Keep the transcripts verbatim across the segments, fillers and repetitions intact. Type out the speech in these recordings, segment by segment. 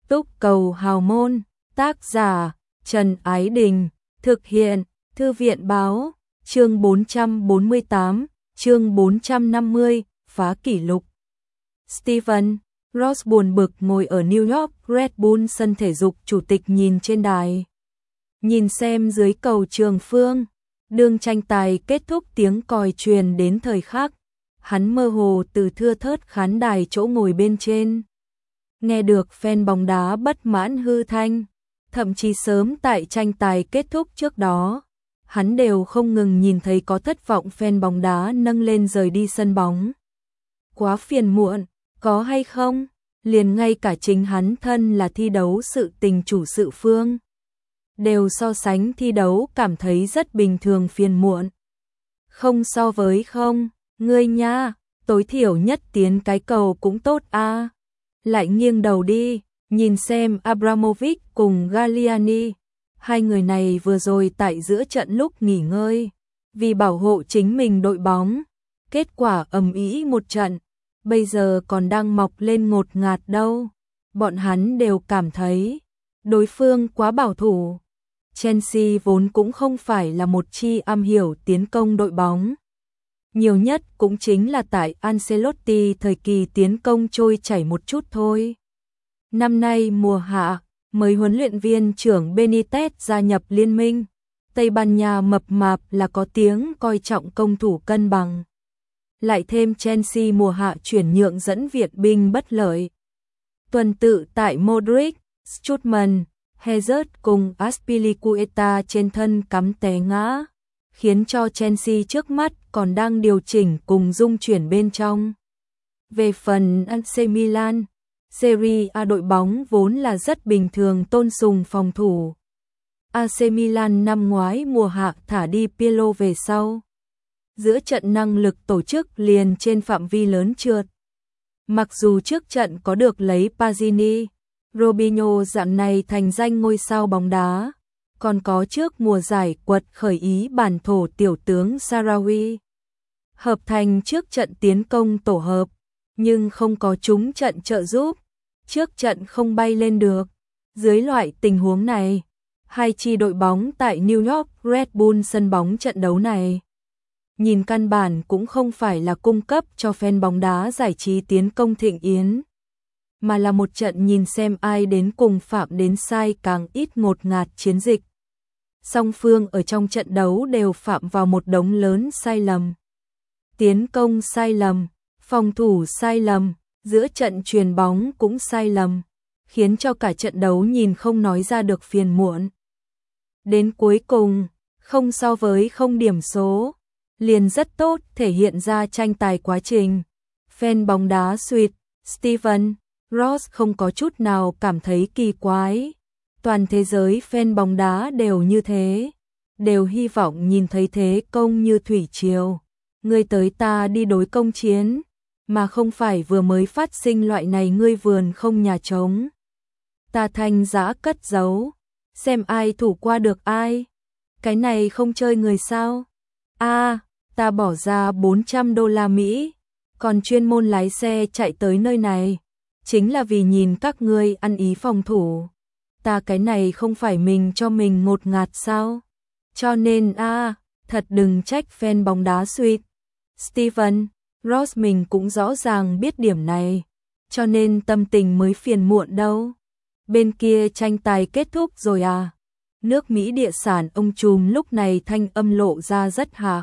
Túc Cầu Hào Môn, tác giả Trần Ái Đình, thực hiện Thư viện Báo, chương bốn trăm bốn mươi tám, chương bốn trăm năm mươi, phá kỷ lục. Steven Ross buồn bực ngồi ở New York Red Bull sân thể dục chủ tịch nhìn trên đài. Nhìn xem dưới cầu Trường Phương, đường tranh tài kết thúc tiếng còi truyền đến thời khắc. Hắn mơ hồ từ thưa thớt khán đài chỗ ngồi bên trên. Nghe được fan bóng đá bất mãn hư thanh, thậm chí sớm tại tranh tài kết thúc trước đó, hắn đều không ngừng nhìn thấy có thất vọng fan bóng đá nâng lên rời đi sân bóng. Quá phiền muộn, có hay không? Liền ngay cả chính hắn thân là thi đấu sự tình chủ sự phương, đều so sánh thi đấu cảm thấy rất bình thường phiền muộn. Không so với không, ngươi nha, tối thiểu nhất tiến cái cầu cũng tốt a. Lại nghiêng đầu đi, nhìn xem Abramovich cùng Galliani, hai người này vừa rồi tại giữa trận lúc nghỉ ngơi, vì bảo hộ chính mình đội bóng, kết quả ầm ĩ một trận, bây giờ còn đang mọc lên ngột ngạt đâu. Bọn hắn đều cảm thấy đối phương quá bảo thủ. Chelsea vốn cũng không phải là một chi am hiểu tiến công đội bóng. Nhiều nhất cũng chính là tại Ancelotti thời kỳ tiến công trôi chảy một chút thôi. Năm nay mùa hạ, mới huấn luyện viên trưởng Benitez gia nhập liên minh. Tây Ban Nha mập mạp là có tiếng coi trọng công thủ cân bằng. Lại thêm Chelsea mùa hạ chuyển nhượng dẫn viện binh bất lợi. Tuần tự tại Modric, Strootman, Hazard cùng Azpilicueta trên thân cắm té ngã, khiến cho Chelsea trước mắt còn đang điều chỉnh cùng dung chuyển bên trong. Về phần a xê Milan, Serie A đội bóng vốn là rất bình thường tôn sùng phòng thủ. a xê Milan năm ngoái mùa hạ thả đi Pirlo về sau, giữa trận năng lực tổ chức liền trên phạm vi lớn trượt. Mặc dù trước trận có được lấy Pazzini, Robinho dạng này thành danh ngôi sao bóng đá, còn có trước mùa giải quật khởi ý bản thổ tiểu tướng Sarawi, hợp thành trước trận tiến công tổ hợp, nhưng không có trúng trận trợ giúp, trước trận không bay lên được. Dưới loại tình huống này, hai chi đội bóng tại New York Red Bull sân bóng trận đấu này, nhìn căn bản cũng không phải là cung cấp cho fan bóng đá giải trí tiến công thịnh yến, mà là một trận nhìn xem ai đến cùng phạm đến sai càng ít ngột ngạt chiến dịch. Song phương ở trong trận đấu đều phạm vào một đống lớn sai lầm. Tiến công sai lầm, phòng thủ sai lầm, giữa trận chuyền bóng cũng sai lầm, khiến cho cả trận đấu nhìn không nói ra được phiền muộn. Đến cuối cùng, không so với không điểm số, liền rất tốt thể hiện ra tranh tài quá trình. Fan bóng đá suýt, Steven Ross không có chút nào cảm thấy kỳ quái. Toàn thế giới fan bóng đá đều như thế, đều hy vọng nhìn thấy thế công như thủy triều, ngươi tới ta đi đối công chiến, mà không phải vừa mới phát sinh loại này ngươi vườn không nhà trống. Ta thanh giã cất giấu, xem ai thủ qua được ai. Cái này không chơi người sao? A, à, ta bỏ ra bốn trăm đô la Mỹ, còn chuyên môn lái xe chạy tới nơi này, chính là vì nhìn các ngươi ăn ý phòng thủ. Ta cái này không phải mình cho mình ngột ngạt sao? Cho nên a, à, thật đừng trách fan bóng đá suýt. Steven Ross mình cũng rõ ràng biết điểm này, cho nên tâm tình mới phiền muộn đâu. Bên kia tranh tài kết thúc rồi à? Nước Mỹ địa sản ông trùm lúc này thanh âm lộ ra rất hạ,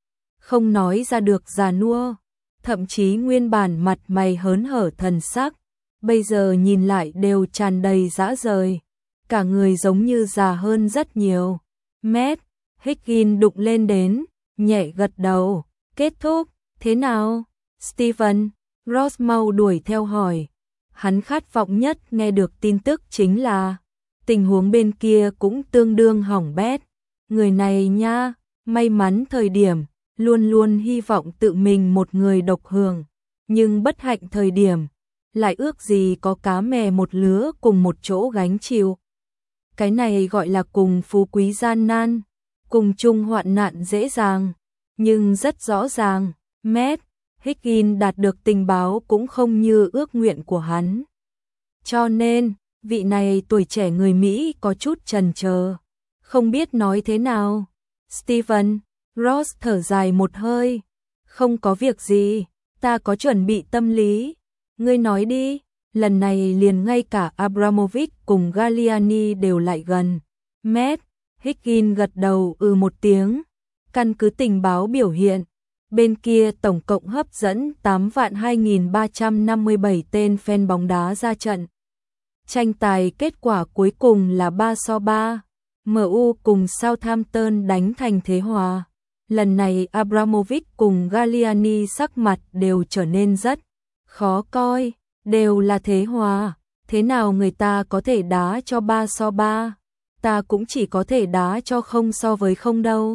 không nói ra được già nua, thậm chí nguyên bản mặt mày hớn hở thần sắc, bây giờ nhìn lại đều tràn đầy dã rời, cả người giống như già hơn rất nhiều. Matt Higgins đụng lên đến, nhẹ gật đầu, kết thúc, thế nào? Steven Ross mau đuổi theo hỏi, hắn khát vọng nhất nghe được tin tức chính là tình huống bên kia cũng tương đương hỏng bét. Người này nha, may mắn thời điểm, luôn luôn hy vọng tự mình một người độc hưởng, nhưng bất hạnh thời điểm, lại ước gì có cá mè một lứa cùng một chỗ gánh chịu. Cái này gọi là cùng phú quý gian nan, cùng chung hoạn nạn dễ dàng, nhưng rất rõ ràng, Matt Higgins đạt được tình báo cũng không như ước nguyện của hắn. Cho nên, Vị này tuổi trẻ người Mỹ có chút chần chờ, không biết nói thế nào. Steven, Ross thở dài một hơi. Không có việc gì, ta có chuẩn bị tâm lý. Ngươi nói đi. Lần này liền ngay cả Abramovich cùng Galliani đều lại gần. Matt, Higgins gật đầu ừ một tiếng. Căn cứ tình báo biểu hiện, bên kia tổng cộng hấp dẫn tám vạn hai nghìn ba trăm năm mươi bảy tên fan bóng đá ra trận. Tranh tài kết quả cuối cùng là ba so ba. em u cùng Southampton đánh thành thế hòa. Lần này Abramovich cùng Galliani sắc mặt đều trở nên rất khó coi. Đều là thế hòa, thế nào người ta có thể đá cho ba so ba, ta cũng chỉ có thể đá cho không so với không đâu.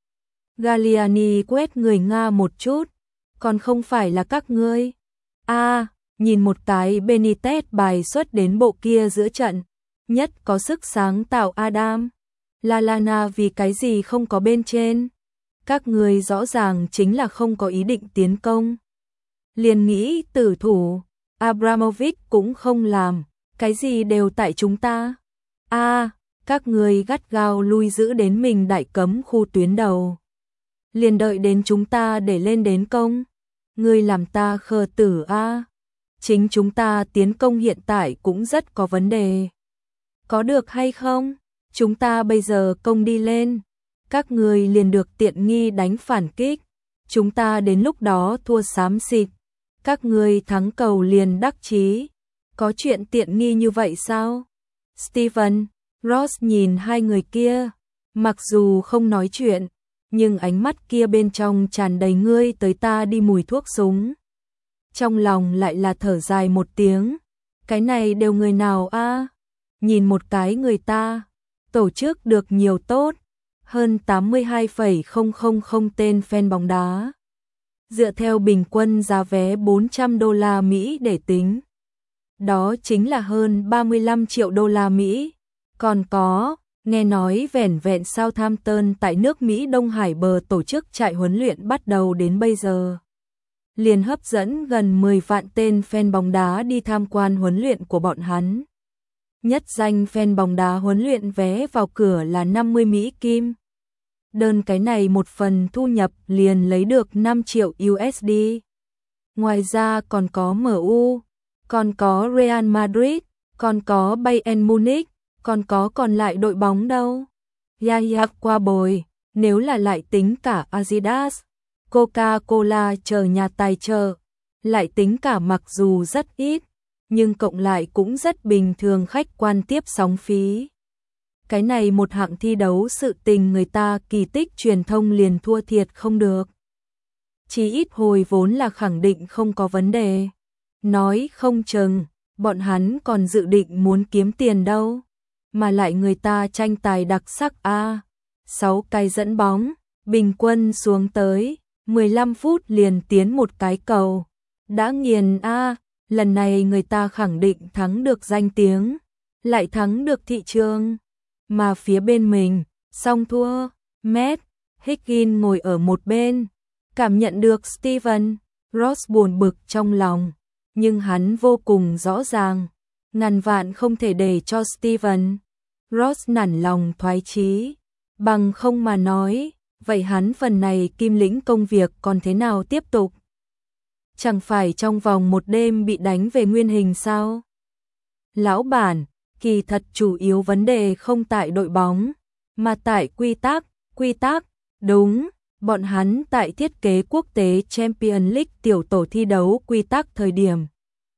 Galliani quét người Nga một chút, còn không phải là các ngươi. A, à, nhìn một cái Benitez bài xuất đến bộ kia giữa trận, nhất có sức sáng tạo Adam. Lallana vì cái gì không có bên trên? Các ngươi rõ ràng chính là không có ý định tiến công. Liền nghĩ tử thủ. Abramovich cũng không làm, cái gì đều tại chúng ta. A, à, các người gắt gao lui giữ đến mình đại cấm khu tuyến đầu. Liền đợi đến chúng ta để lên đến công. Ngươi làm ta khờ tử a. À. Chính chúng ta tiến công hiện tại cũng rất có vấn đề. Có được hay không? Chúng ta bây giờ công đi lên, các người liền được tiện nghi đánh phản kích. Chúng ta đến lúc đó thua xám xịt. Các ngươi thắng cầu liền đắc chí. Có chuyện tiện nghi như vậy sao? Steven, Ross nhìn hai người kia, mặc dù không nói chuyện, nhưng ánh mắt kia bên trong tràn đầy ngươi tới ta đi mùi thuốc súng. Trong lòng lại là thở dài một tiếng, cái này đều người nào a? À? Nhìn một cái người ta, tổ chức được nhiều tốt, hơn tám mươi hai phẩy không không không tên fan bóng đá. Dựa theo bình quân giá vé bốn trăm đô la Mỹ để tính, đó chính là hơn ba mươi lăm triệu đô la Mỹ. Còn có, nghe nói vẻn vẹn Southampton tại nước Mỹ Đông Hải bờ tổ chức trại huấn luyện bắt đầu đến bây giờ, liền hấp dẫn gần mười vạn tên fan bóng đá đi tham quan huấn luyện của bọn hắn. Nhất danh fan bóng đá huấn luyện vé vào cửa là năm mươi Mỹ Kim. Đơn cái này một phần thu nhập liền lấy được năm triệu u ét đê. Ngoài ra còn có em u, còn có Real Madrid, còn có Bayern Munich, còn có còn lại đội bóng đâu. Yaya qua bồi, nếu là lại tính cả Adidas, Coca-Cola chờ nhà tài trợ, lại tính cả mặc dù rất ít, nhưng cộng lại cũng rất bình thường khách quan tiếp sóng phí. Cái này một hạng thi đấu sự tình người ta kỳ tích truyền thông liền thua thiệt không được. Chỉ ít hồi vốn là khẳng định không có vấn đề. Nói không chừng, bọn hắn còn dự định muốn kiếm tiền đâu. Mà lại người ta tranh tài đặc sắc a à, sáu cái dẫn bóng, bình quân xuống tới, mười lăm phút liền tiến một cái cầu. Đã nghiền a à, lần này người ta khẳng định thắng được danh tiếng, lại thắng được thị trường. Mà phía bên mình, xong thua. Matt, Higgins ngồi ở một bên, cảm nhận được Steven, Ross buồn bực trong lòng, nhưng hắn vô cùng rõ ràng, ngàn vạn không thể để cho Steven, Ross nản lòng thoái chí, bằng không mà nói, vậy hắn phần này kim lĩnh công việc còn thế nào tiếp tục? Chẳng phải trong vòng một đêm bị đánh về nguyên hình sao? Lão bản, kỳ thật chủ yếu vấn đề không tại đội bóng, mà tại quy tắc, quy tắc, đúng, bọn hắn tại thiết kế quốc tế Champions League tiểu tổ thi đấu quy tắc thời điểm.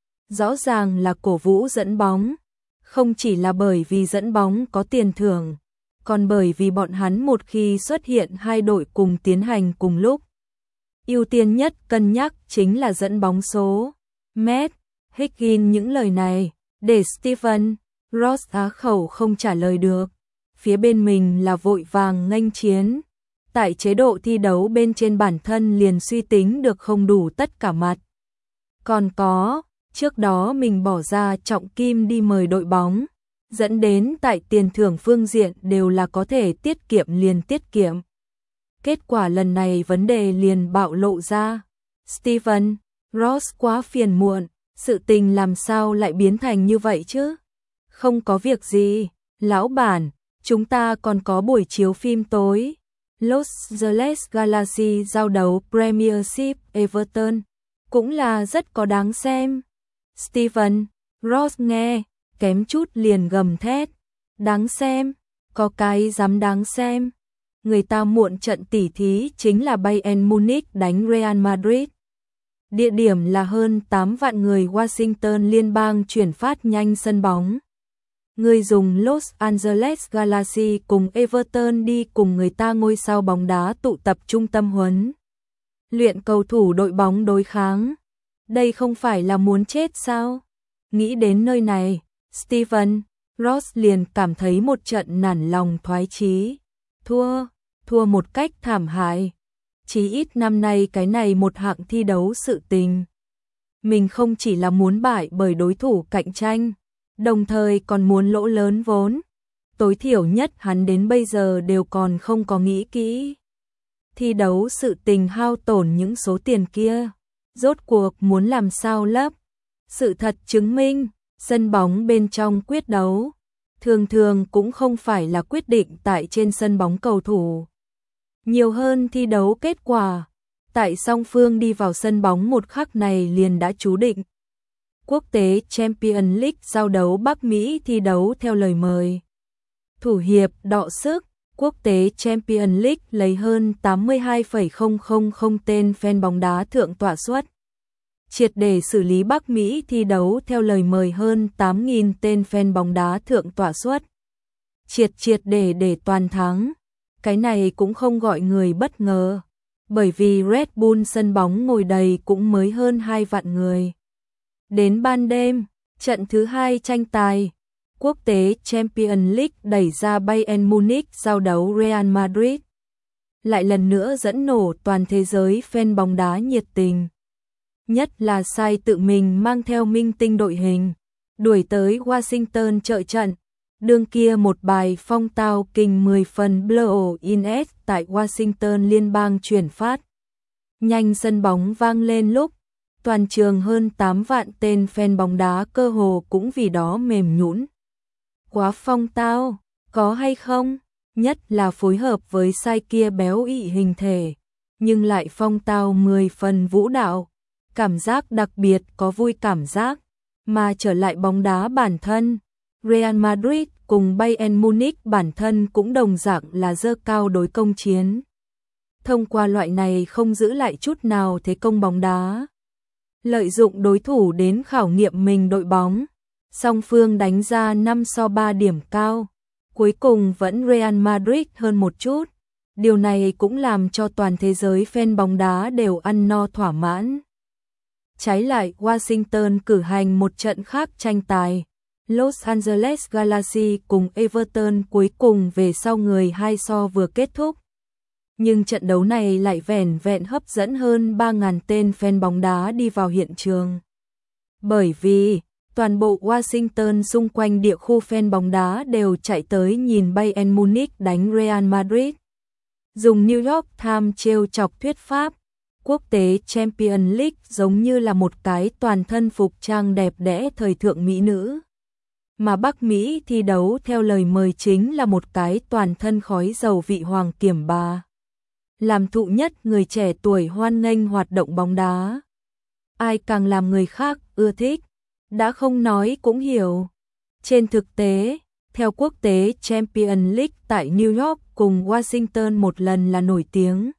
Rõ ràng là cổ vũ dẫn bóng, không chỉ là bởi vì dẫn bóng có tiền thưởng, còn bởi vì bọn hắn một khi xuất hiện hai đội cùng tiến hành cùng lúc. Ưu tiên nhất cân nhắc chính là dẫn bóng số. Matt, Higgins những lời này, để Steven, Ross á khẩu không trả lời được. Phía bên mình là vội vàng nghênh chiến. Tại chế độ thi đấu bên trên bản thân liền suy tính được không đủ tất cả mặt. Còn có, trước đó mình bỏ ra trọng kim đi mời đội bóng, dẫn đến tại tiền thưởng phương diện đều là có thể tiết kiệm liền tiết kiệm. Kết quả lần này vấn đề liền bạo lộ ra. Steven, Ross quá phiền muộn, sự tình làm sao lại biến thành như vậy chứ? Không có việc gì, lão bản, chúng ta còn có buổi chiếu phim tối. Los Angeles Galaxy giao đấu Premiership Everton, cũng là rất có đáng xem. Steven Ross nghe, kém chút liền gầm thét. Đáng xem, có cái dám đáng xem. Người ta muộn trận tỉ thí chính là Bayern Munich đánh Real Madrid. Địa điểm là hơn tám vạn người Washington liên bang chuyển phát nhanh sân bóng. Người dùng Los Angeles Galaxy cùng Everton đi cùng người ta ngôi sao bóng đá tụ tập trung tâm huấn luyện cầu thủ đội bóng đối kháng. Đây không phải là muốn chết sao? Nghĩ đến nơi này, Steven Ross liền cảm thấy một trận nản lòng thoái chí. Thua, thua một cách thảm hại. Chí ít năm nay cái này một hạng thi đấu sự tình. Mình không chỉ là muốn bại bởi đối thủ cạnh tranh, đồng thời còn muốn lỗ lớn vốn. Tối thiểu nhất hắn đến bây giờ đều còn không có nghĩ kỹ. Thi đấu sự tình hao tổn những số tiền kia, rốt cuộc muốn làm sao lấp. Sự thật chứng minh, sân bóng bên trong quyết đấu, thường thường cũng không phải là quyết định tại trên sân bóng cầu thủ. Nhiều hơn thi đấu kết quả, tại song phương đi vào sân bóng một khắc này liền đã chú định. Quốc tế Champions League giao đấu Bắc Mỹ thi đấu theo lời mời. Thủ hiệp đọ sức, quốc tế Champions League lấy hơn tám mươi hai phẩy không không không tên fan bóng đá thượng tọa suất. Triệt để xử lý Bắc Mỹ thi đấu theo lời mời hơn tám nghìn tên fan bóng đá thượng tọa suất. Triệt triệt để để toàn thắng. Cái này cũng không gọi người bất ngờ, bởi vì Red Bull sân bóng ngồi đầy cũng mới hơn hai vạn người. Đến ban đêm, trận thứ hai tranh tài, quốc tế Champions League đẩy ra Bayern Munich giao đấu Real Madrid. Lại lần nữa dẫn nổ toàn thế giới fan bóng đá nhiệt tình. Nhất là Sai tự mình mang theo minh tinh đội hình, đuổi tới Washington trợ trận. Đương kia một bài phong tao kinh mười phần blow in S tại Washington liên bang chuyển phát. Nhanh sân bóng vang lên lúc, toàn trường hơn tám vạn tên fan bóng đá cơ hồ cũng vì đó mềm nhũn. Quá phong tao, có hay không? Nhất là phối hợp với Sai kia béo ị hình thể, nhưng lại phong tao mười phần vũ đạo. Cảm giác đặc biệt có vui cảm giác, mà trở lại bóng đá bản thân. Real Madrid cùng Bayern Munich bản thân cũng đồng dạng là dơ cao đối công chiến. Thông qua loại này không giữ lại chút nào thế công bóng đá. Lợi dụng đối thủ đến khảo nghiệm mình đội bóng. Song phương đánh ra năm so ba điểm cao. Cuối cùng vẫn Real Madrid hơn một chút. Điều này cũng làm cho toàn thế giới fan bóng đá đều ăn no thỏa mãn. Trái lại Washington cử hành một trận khác tranh tài. Los Angeles Galaxy cùng Everton cuối cùng về sau người hai so vừa kết thúc. Nhưng trận đấu này lại vẻn vẹn hấp dẫn hơn ba nghìn tên fan bóng đá đi vào hiện trường. Bởi vì, toàn bộ Washington xung quanh địa khu fan bóng đá đều chạy tới nhìn Bayern Munich đánh Real Madrid. Dùng New York Times trêu chọc thuyết pháp, quốc tế Champions League giống như là một cái toàn thân phục trang đẹp đẽ thời thượng mỹ nữ. Mà Bắc Mỹ thi đấu theo lời mời chính là một cái toàn thân khói dầu vị hoàng kiểm bà. Làm thụ nhất người trẻ tuổi hoan nghênh hoạt động bóng đá. Ai càng làm người khác ưa thích, đã không nói cũng hiểu. Trên thực tế, theo quốc tế Champions League tại New York cùng Washington một lần là nổi tiếng.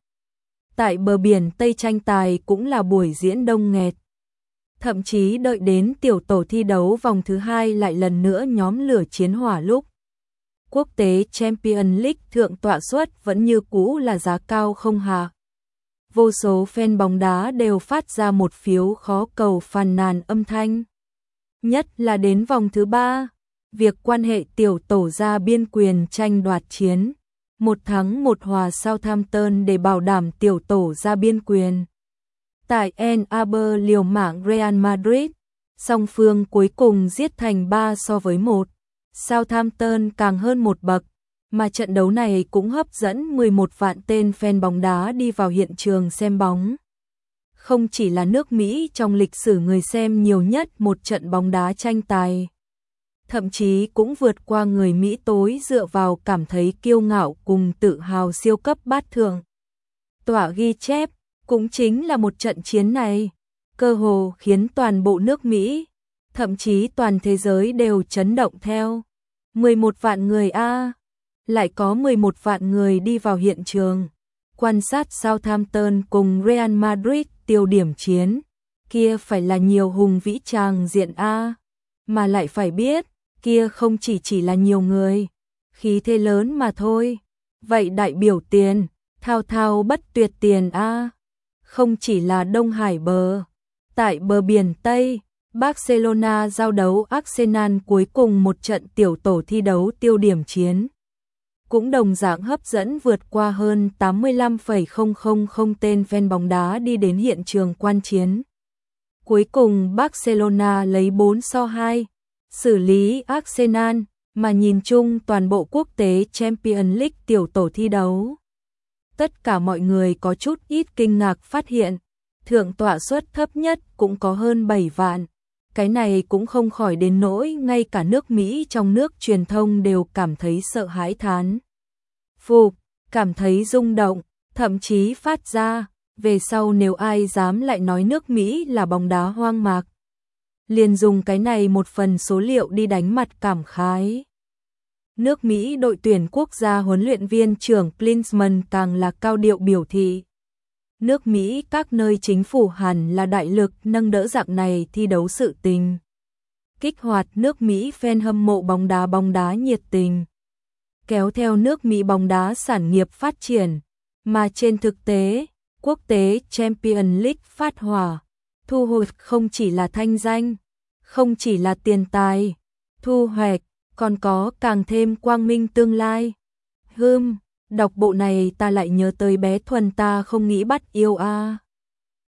Tại bờ biển Tây tranh tài cũng là buổi diễn đông nghẹt. Thậm chí đợi đến tiểu tổ thi đấu vòng thứ hai lại lần nữa nhóm lửa chiến hỏa lúc. Quốc tế Champions League thượng tọa suất vẫn như cũ là giá cao không hạ. Vô số fan bóng đá đều phát ra một phiếu khó cầu phàn nàn âm thanh. Nhất là đến vòng thứ ba, việc quan hệ tiểu tổ ra biên quyền tranh đoạt chiến. Một thắng một hòa Southampton để bảo đảm tiểu tổ ra biên quyền. Tại Ann Arbor liều mạng Real Madrid, song phương cuối cùng giết thành ba so với một. Southampton càng hơn một bậc, mà trận đấu này cũng hấp dẫn mười một vạn tên fan bóng đá đi vào hiện trường xem bóng. Không chỉ là nước Mỹ trong lịch sử người xem nhiều nhất một trận bóng đá tranh tài. thậm chí cũng vượt qua người Mỹ tối dựa vào cảm thấy kiêu ngạo cùng tự hào siêu cấp bát thượng. Tỏa ghi chép, cũng chính là một trận chiến này, cơ hồ khiến toàn bộ nước Mỹ, thậm chí toàn thế giới đều chấn động theo. mười một vạn người a, lại có mười một vạn người đi vào hiện trường, quan sát Southampton cùng Real Madrid tiêu điểm chiến, kia phải là nhiều hùng vĩ tràng diện a, mà lại phải biết, kia không chỉ chỉ là nhiều người, khí thế lớn mà thôi. Vậy đại biểu tiền, thao thao bất tuyệt tiền a, không chỉ là Đông Hải bờ, tại bờ biển Tây, Barcelona giao đấu Arsenal cuối cùng một trận tiểu tổ thi đấu tiêu điểm chiến. Cũng đồng dạng hấp dẫn vượt qua hơn tám mươi lăm phẩy không không không tên fan bóng đá đi đến hiện trường quan chiến. Cuối cùng Barcelona lấy bốn so hai, xử lý Arsenal, mà nhìn chung toàn bộ quốc tế Champions League tiểu tổ thi đấu. Tất cả mọi người có chút ít kinh ngạc phát hiện, thượng tọa suất thấp nhất cũng có hơn bảy vạn. Cái này cũng không khỏi đến nỗi ngay cả nước Mỹ trong nước truyền thông đều cảm thấy sợ hãi thán phục, cảm thấy rung động, thậm chí phát ra, về sau nếu ai dám lại nói nước Mỹ là bóng đá hoang mạc, liền dùng cái này một phần số liệu đi đánh mặt cảm khái. Nước Mỹ đội tuyển quốc gia huấn luyện viên trưởng Klinsmann càng là cao điệu biểu thị. Nước Mỹ các nơi chính phủ hẳn là đại lực nâng đỡ dạng này thi đấu sự tình. Kích hoạt nước Mỹ fan hâm mộ bóng đá bóng đá nhiệt tình. Kéo theo nước Mỹ bóng đá sản nghiệp phát triển. Mà trên thực tế, quốc tế Champions League phát hỏa. Thu hoạch không chỉ là thanh danh, không chỉ là tiền tài, thu hoạch, còn có càng thêm quang minh tương lai. Hừm, đọc bộ này ta lại nhớ tới bé Thuần ta không nghĩ bắt yêu a.